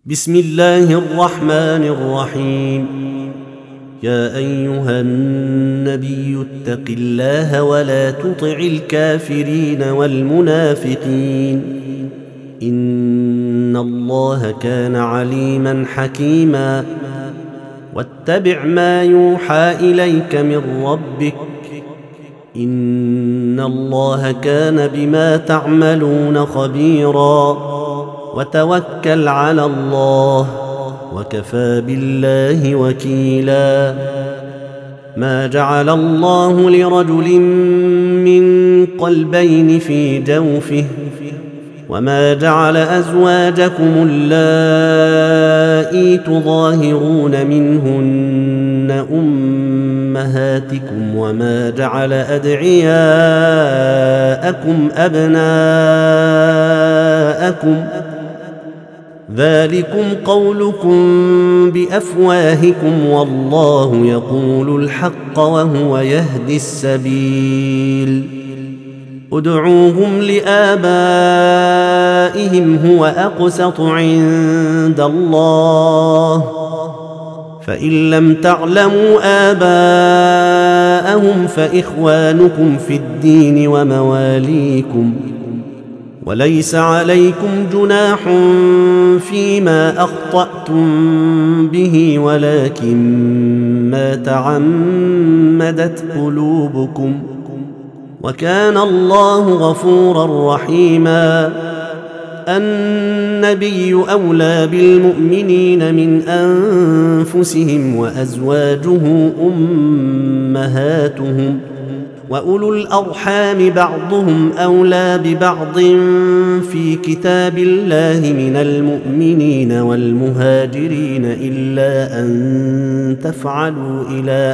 بسم الله الرحمن الرحيم. يا أيها النبي اتق الله ولا تطع الكافرين والمنافقين، إن الله كان عليما حكيما. واتبع ما يوحى إليك من ربك، إن الله كان بما تعملون خبيرا. وتوكل على الله، وكفى بالله وكيلا. ما جعل الله لرجل من قلبين في جوفه، وما جعل أزواجكم اللائي تظاهرون منهن أمهاتكم، وما جعل أدعياءكم أبناءكم، ذلكم قولكم بأفواهكم، والله يقول الحق وهو يهدي السبيل. ادعوهم لآبائهم هو أقسط عند الله، فإن لم تعلموا آباءهم فإخوانكم في الدين ومواليكم، وليس عليكم جناح فيما أخطأتم به، ولكن ما تعمدت قلوبكم، وكان الله غفورا رحيما. النبي أولى بالمؤمنين من أنفسهم، وأزواجه أمهاتهم، وأولو الأرحام بعضهم أولى ببعض في كتاب الله من المؤمنين والمهاجرين، إلا أن تفعلوا إلى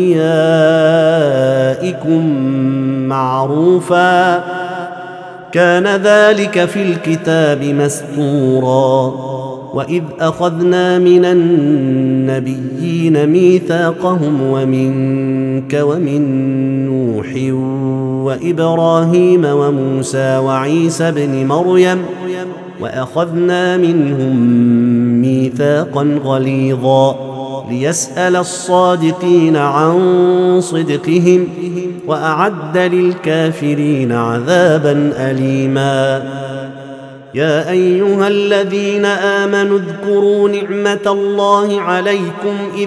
أوليائكم معروفا، كان ذلك في الكتاب مسطورا. وإذ أخذنا من النبيين ميثاقهم ومنك ومن نوح وإبراهيم وموسى وعيسى ابن مريم، وأخذنا منهم ميثاقا غليظا، ليسأل الصادقين عن صدقهم، وأعد للكافرين عذابا أليما. يا أيها الذين آمنوا اذكروا نعمة الله عليكم إذ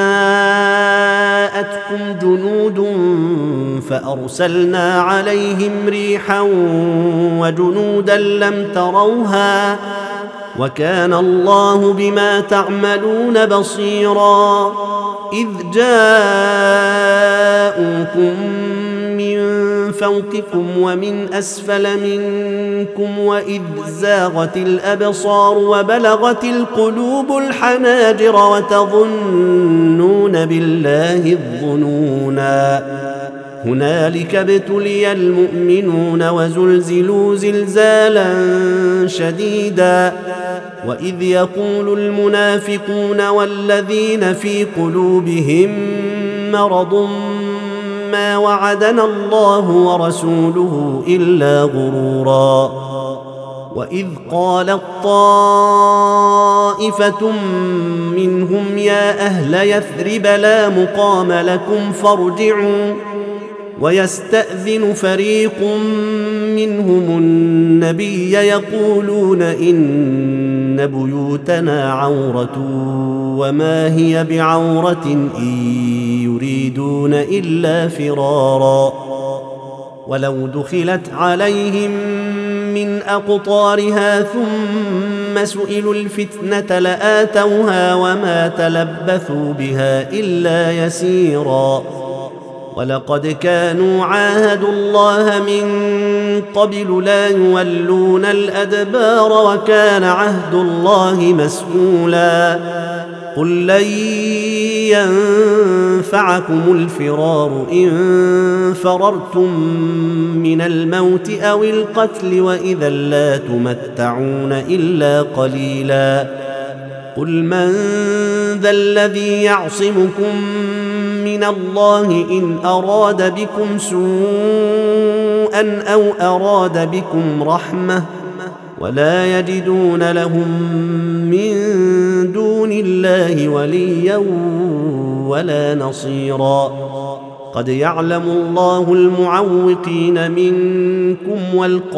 جاءتكم جنود فأرسلنا عليهم ريحا وجنودا لم تروها، وكان الله بما تعملون بصيرا. إذ جاءوكم من فوقكم ومن أسفل منكم، وإذ زاغت الأبصار وبلغت القلوب الحناجر وتظنون بالله الظنونا. هنالك ابتلي المؤمنون وزلزلوا زلزالا شديدا. وإذ يقول المنافقون والذين في قلوبهم مرض ما وعدنا الله ورسوله إلا غرورا. وإذ قالت طائفة منهم يا أهل يثرب لا مقام لكم فارجعوا، ويستأذن فريق منهم النبي يقولون إن بيوتنا عورة وما هي بعورة إن يريدون إلا فرارا. ولو دخلت عليهم من أقطارها ثم سئلوا الفتنة لآتوها وما تلبثوا بها إلا يسيرا. ولقد كانوا عاهدوا الله من قبل لا يولون الأدبار، وكان عهد الله مسؤولا. قل لن ينفعكم الفرار إن فررتم من الموت أو القتل، وإذا لا تمتعون إلا قليلا. قل من ذا الذي يعصمكم من الله إن أراد بكم سوءا أو أراد بكم رحمة، ولا يجدون لهم من دون الله وليا ولا نصيرا. قد يعلم الله المعوقين منكم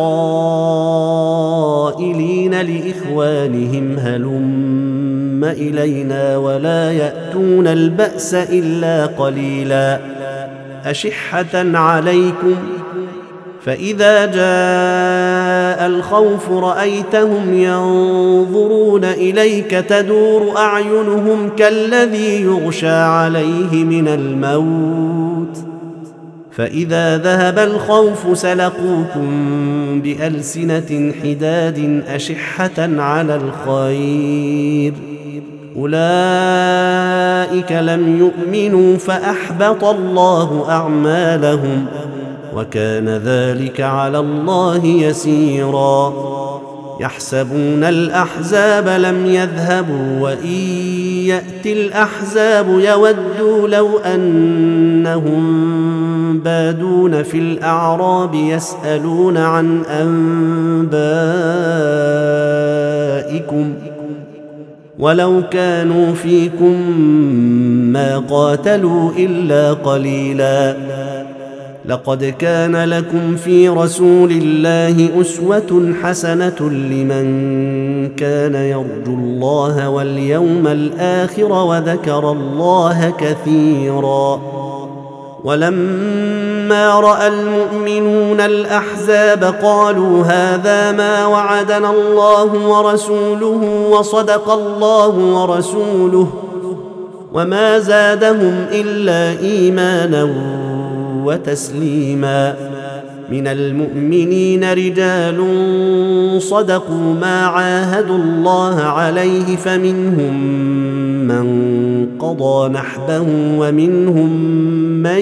والقائلين لإخوانهم هلم إلينا ولا يأتون البأس إلا قليلا أشحة عليكم فإذا جاء الخوف رأيتهم ينظرون إليك تدور أعينهم كالذي يغشى عليه من الموت فإذا ذهب الخوف سلقوكم بألسنة حداد أشحة على الخير أولئك لم يؤمنوا فأحبط الله أعمالهم وكان ذلك على الله يسيرا. يحسبون الأحزاب لم يذهبوا وإن يأتي الأحزاب يودوا لو أنهم بادون في الأعراب يسألون عن أنبائكم ولو كانوا فيكم ما قاتلوا إلا قليلا. لقد كان لكم في رسول الله أسوة حسنة لمن كان يرجو الله واليوم الآخر وذكر الله كثيرا. ولما رأى المؤمنون الأحزاب قالوا هذا ما وعدنا الله ورسوله وصدق الله ورسوله وما زادهم إلا إيمانا وتسليما. من المؤمنين رجال صدقوا ما عاهدوا الله عليه فمنهم من قضى نحبه ومنهم من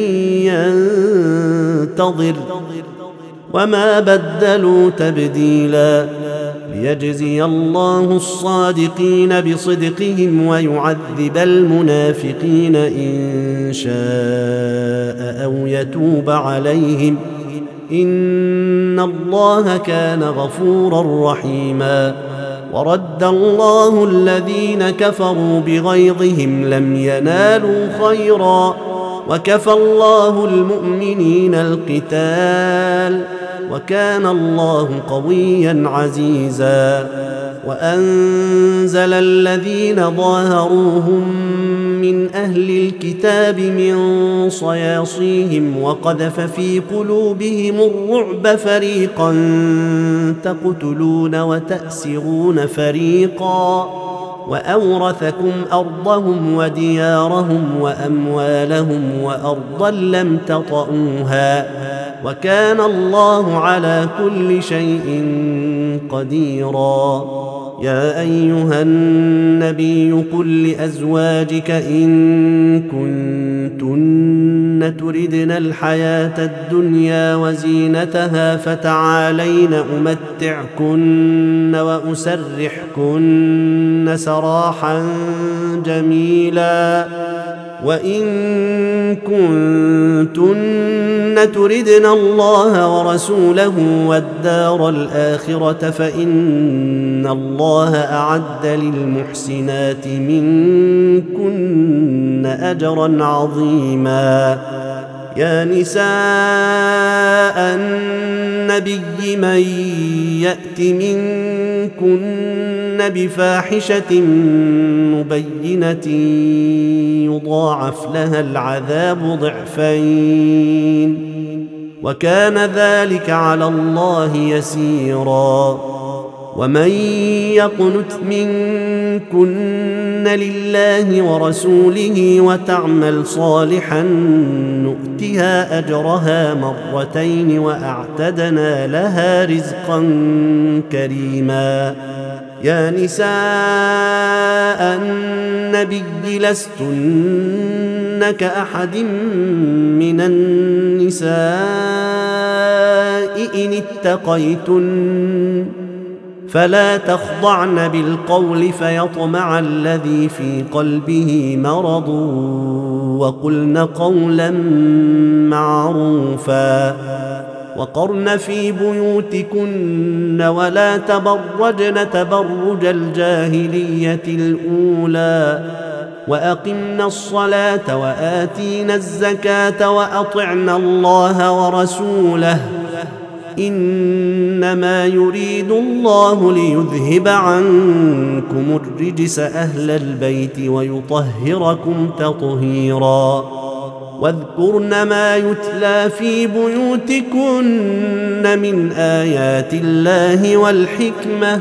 ينتظر وما بدلوا تبديلا. ليجزي الله الصادقين بصدقهم ويعذب المنافقين إن شاء أو يتوب عليهم إن الله كان غفورا رحيما. ورد الله الذين كفروا بغيظهم لم ينالوا خيرا وكفى الله المؤمنين القتال وكان الله قويا عزيزا. وأنزل الذين ظاهروهم من أهل الكتاب من صياصيهم وقذف في قلوبهم الرعب فريقا تقتلون وتأسرون فريقا وأورثكم أرضهم وديارهم وأموالهم وأرضا لم تطئوها وكان الله على كل شيء قديرا. يا أيها النبي قل لأزواجك إن كنتن تردن الحياة الدنيا وزينتها فتعالين أمتعكن وأسرحكن سراحا جميلا. وإن كنتن تردن الله ورسوله والدار الآخرة فإن الله أعد للمحسنات منكن أجرا عظيما. يا نساء النبي من يأت منكن بفاحشة مبينة يضاعف لها العذاب ضعفين وكان ذلك على الله يسيرا. ومن يقنت منكن لله ورسوله وتعمل صالحا نؤتها أجرها مرتين وأعتدنا لها رزقا كريما. يا نساء النبي لستن كأحد من النساء إن اتقيتن فلا تخضعن بالقول فيطمع الذي في قلبه مرض وقلن قولا معروفا وقرن في بيوتكن ولا تبرجن تبرج الجاهلية الأولى وأقمنا الصلاة وآتينا الزكاة وأطعنا الله ورسوله إنما يريد الله ليذهب عنكم الرجس أهل البيت ويطهركم تطهيرا واذكرن ما يتلى في بيوتكن من آيات الله والحكمة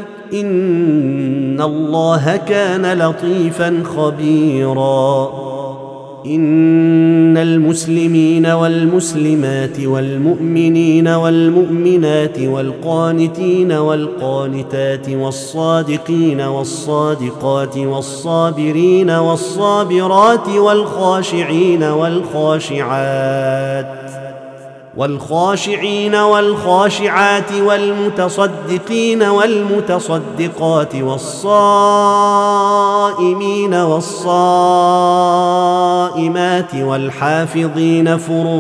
إن الله كان لطيفا خبيرا إن المسلمين والمسلمات والمؤمنين والمؤمنات والقانتين والقانتات والصادقين والصادقات والصابرين والصابرات والخاشعين والخاشعات والمتصدقين والمتصدقات والصائمين والصائمات والحافظين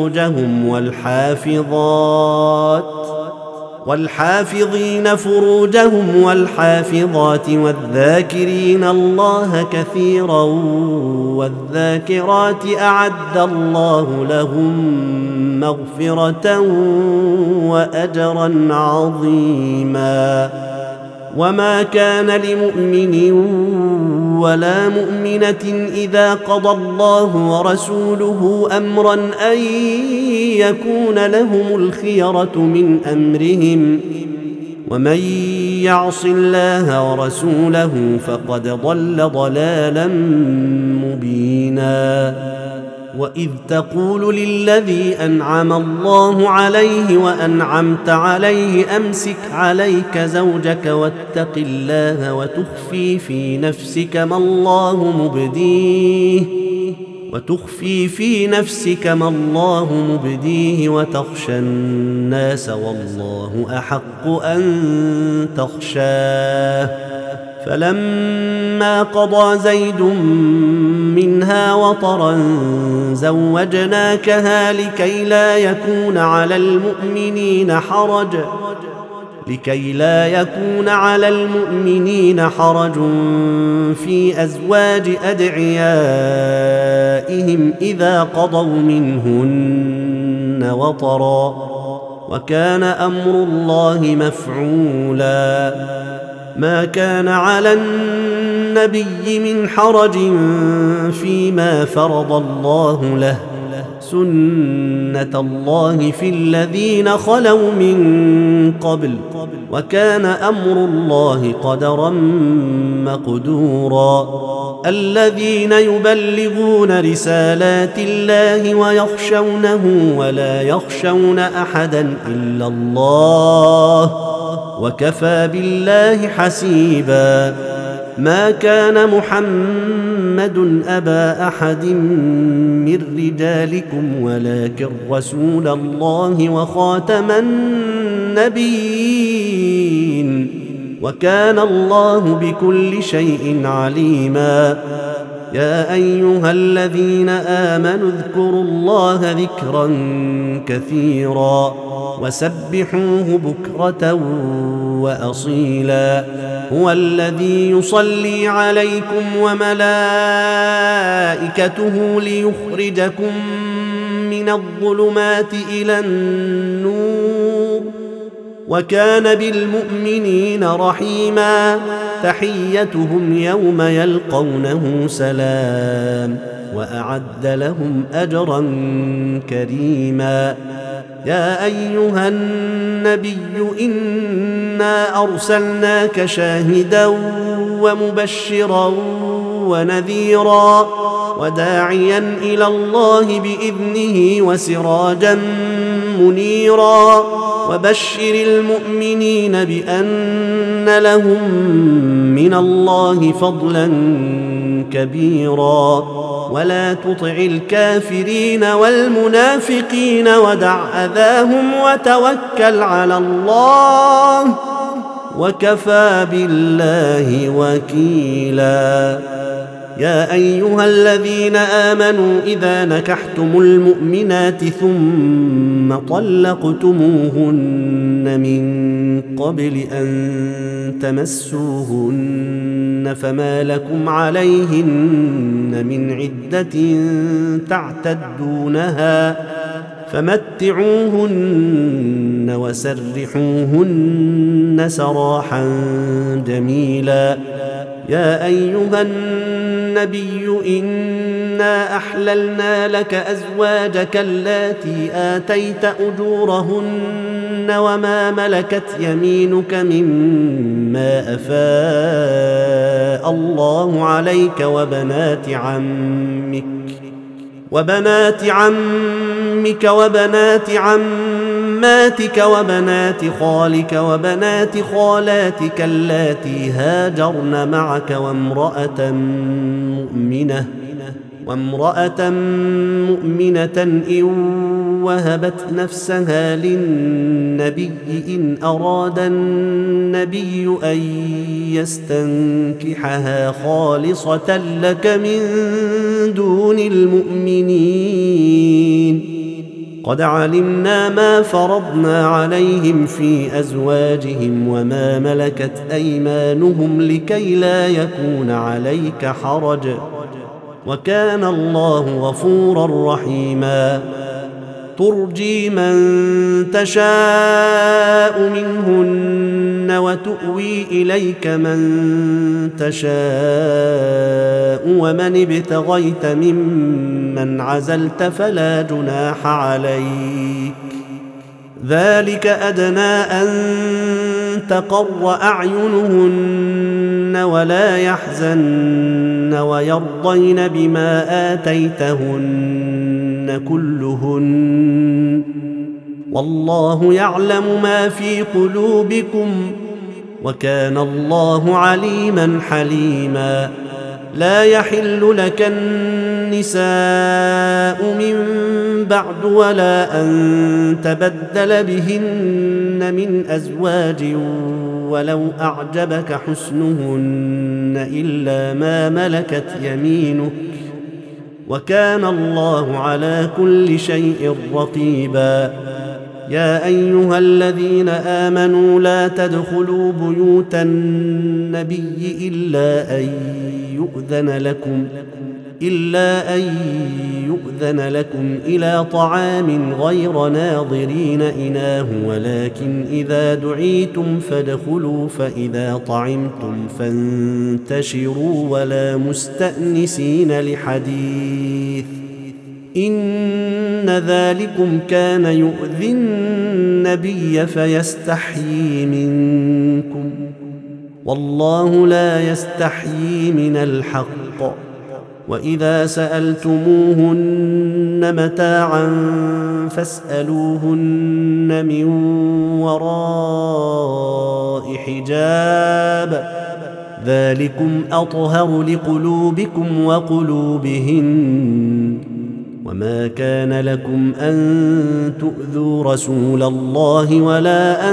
فروجهم والحافظات والذاكرين الله كثيرا والذاكرات أعد الله لهم مغفرة وأجرا عظيما وما كان لمؤمن ولا مؤمنة إذا قضى الله ورسوله أمرا أن يكون لهم الخيرة من أمرهم ومن يعص الله ورسوله فقد ضل ضلالا مبينا وإذ تقول للذي أنعم الله عليه وأنعمت عليه أمسك عليك زوجك واتق الله وتخفي في نفسك ما الله مبديه وتخشى الناس والله أحق أن تخشاه فلما قضى زيد منها وطرا زوجناكها لكي لا يكون على المؤمنين حرج في أزواج أدعيائهم إذا قضوا منهن وطرا وكان أمر الله مفعولا ما كان على النبي من حرج فيما فرض الله له سنة الله في الذين خلوا من قبل وكان أمر الله قدرا مقدورا الذين يبلغون رسالات الله ويخشونه ولا يخشون أحدا إلا الله وكفى بالله حسيبا ما كان محمد أبا أحد من رجالكم ولكن رسول الله وخاتم النبيين وكان الله بكل شيء عليما يا أيها الذين آمنوا اذكروا الله ذكرا كثيرا وسبحوه بكرة وأصيلا هو الذي يصلي عليكم وملائكته ليخرجكم من الظلمات إلى النور وكان بالمؤمنين رحيما تحيتهم يوم يلقونه سلام وأعد لهم أجرا كريما يا أيها النبي إنا أرسلناك شاهدا ومبشرا ونذيرا وداعيا إلى الله بإذنه وسراجا منيرا وبشر المؤمنين بأن لهم من الله فضلا كبيرا ولا تطع الكافرين والمنافقين ودع أذاهم وتوكل على الله وكفى بالله وكيلا يا أيها الذين آمنوا إذا نكحتم المؤمنات ثم طلقتموهن من قبل أن تمسوهن فما لكم عليهن من عدة تعتدونها فمتعوهن وسرحوهن سراحا جميلا. يا أيها النبي إنا أحللنا لك أزواجك اللاتي آتيت أجورهن وما ملكت يمينك مما أفاء الله عليك وبنات عمك وبنات عماتك وبنات خالك وبنات خالاتك اللاتي هاجرن معك وامرأة مؤمنة إن وهبت نفسها للنبي إن أراد النبي أن يستنكحها خالصة لك من دون المؤمنين. قد علمنا ما فرضنا عليهم في أزواجهم وما ملكت أيمانهم لكي لا يكون عليك حرج وكان الله غفورا رحيما. ترجي من تشاء منهن وتؤوي إليك من تشاء ومن ابتغيت ممن عزلت فلا جناح عليك. ذلك أدنى أن تقر أعينهن ولا يحزن ويرضين بما آتيتهن كلهن والله يعلم ما في قلوبكم وكان الله عليما حليما. لا يحل لك النساء من بعد ولا أن تبدل بهن من أزواج ولو أعجبك حسنهن إلا ما ملكت يمينك وكان الله على كل شيء رقيبا. يا أيها الذين آمنوا لا تدخلوا بيوت النبي إلا أن يؤذن لكم إلى طعام غير ناظرين إناه ولكن إذا دعيتم فادخلوا فإذا طعمتم فانتشروا ولا مستأنسين لحديث إن ذلكم كان يؤذي النبي فيستحيي منكم والله لا يستحيي من الحق. وإذا سألتموهن متاعا فاسألوهن من وراء حجاب ذلكم أطهر لقلوبكم وقلوبهن. وما كان لكم أن تؤذوا رسول الله ولا أن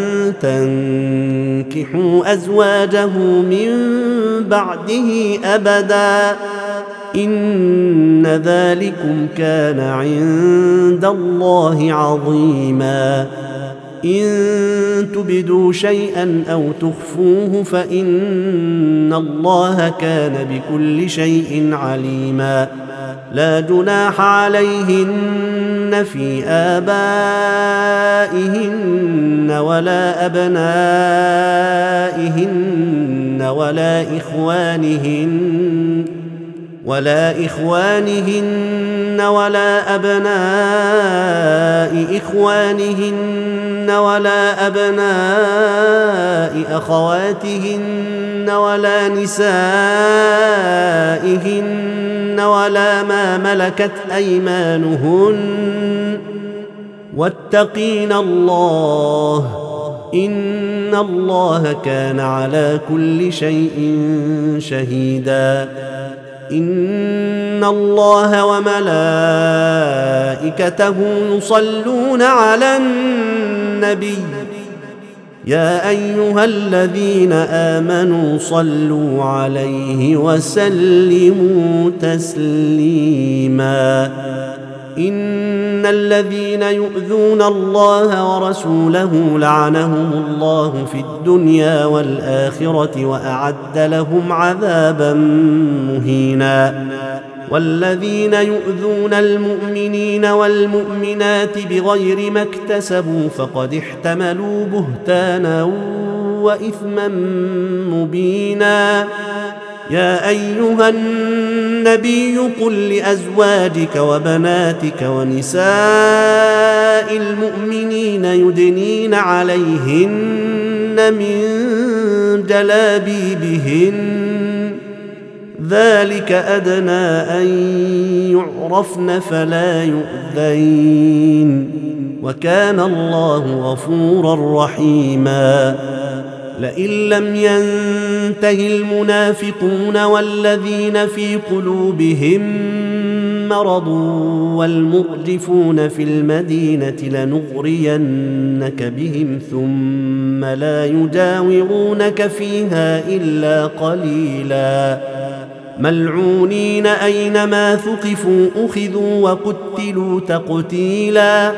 تنكحوا أزواجه من بعده أبدا إن ذلكم كان عند الله عظيما. إن تبدوا شيئا أو تخفوه فإن الله كان بكل شيء عليما. لا جناح عليهن في آبائهن ولا أبنائهن ولا إخوانهن ولا أبناء إخوانهن ولا أبناء أخواتهن ولا نسائهن ولا ما ملكت أيمانهن واتقين الله إن الله كان على كل شيء شهيدا. إن الله وملائكته يصلون على النبي يا أيها الذين آمنوا صلوا عليه وسلموا تسليما إن الذين يؤذون الله ورسوله لعنهم الله في الدنيا والآخرة وأعد لهم عذابا مهينا والذين يؤذون المؤمنين والمؤمنات بغير ما اكتسبوا فقد احتملوا بهتانا وإثما مبينا يا أيها النبي قل لأزواجك وبناتك ونساء المؤمنين يدنين عليهن من جلابيبهن ذلك أدنى أن يعرفن فلا يؤذين وكان الله غفورا رحيما لئن لم ينته المنافقون والذين في قلوبهم مرض والمرجفون في المدينة لنغرينك بهم ثم لا يجاورونك فيها إلا قليلا ملعونين أينما ثقفوا أخذوا وقتلوا تقتيلا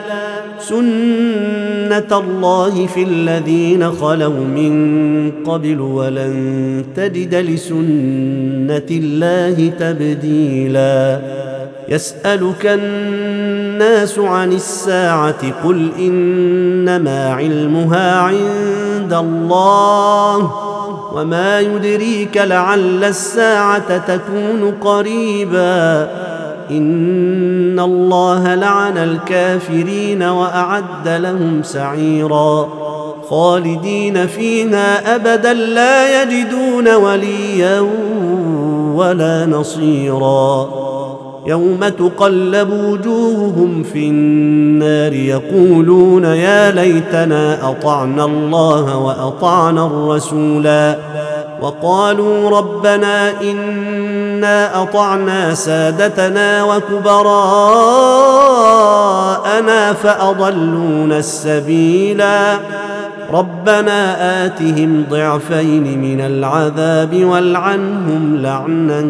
سنة الله في الذين خلوا من قبل ولن تجد لسنة الله تبديلا يسألك الناس عن الساعة قل إنما علمها عند الله وما يدريك لعل الساعة تكون قريبا إن الله لعن الكافرين وأعد لهم سعيرا خالدين فيها أبدا لا يجدون وليا ولا نصيرا يوم تقلب وجوههم في النار يقولون يا ليتنا أطعنا الله وأطعنا الرسولا وقالوا ربنا إنا أطعنا سادتنا وكبراءنا فأضلونا السبيلا ربنا آتهم ضعفين من العذاب والعنهم لعنا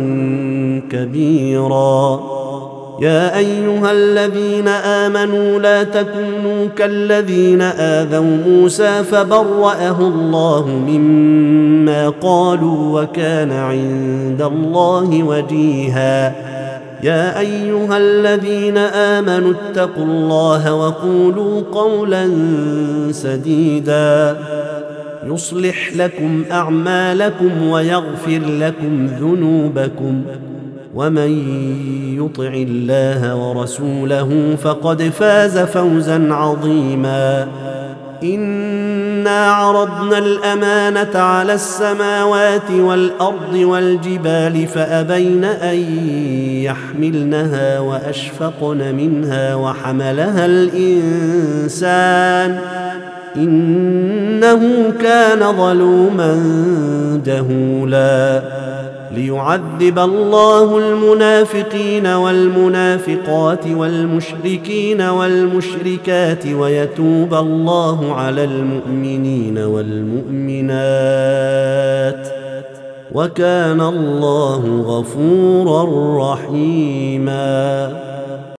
كبيرا يا أيها الذين آمنوا لا تكونوا كالذين آذوا موسى فبرأه الله مما قالوا وكان عند الله وجيها يا أيها الذين آمنوا اتقوا الله وقولوا قولا سديدا يصلح لكم أعمالكم ويغفر لكم ذنوبكم ومن يطع الله ورسوله فقد فاز فوزا عظيما إنا عرضنا الأمانة على السماوات والأرض والجبال فأبين أن يحملنها وأشفقن منها وحملها الإنسان إنه كان ظلوما جهولا ليعذب الله المنافقين والمنافقات والمشركين والمشركات ويتوب الله على المؤمنين والمؤمنات وكان الله غفورا رحيما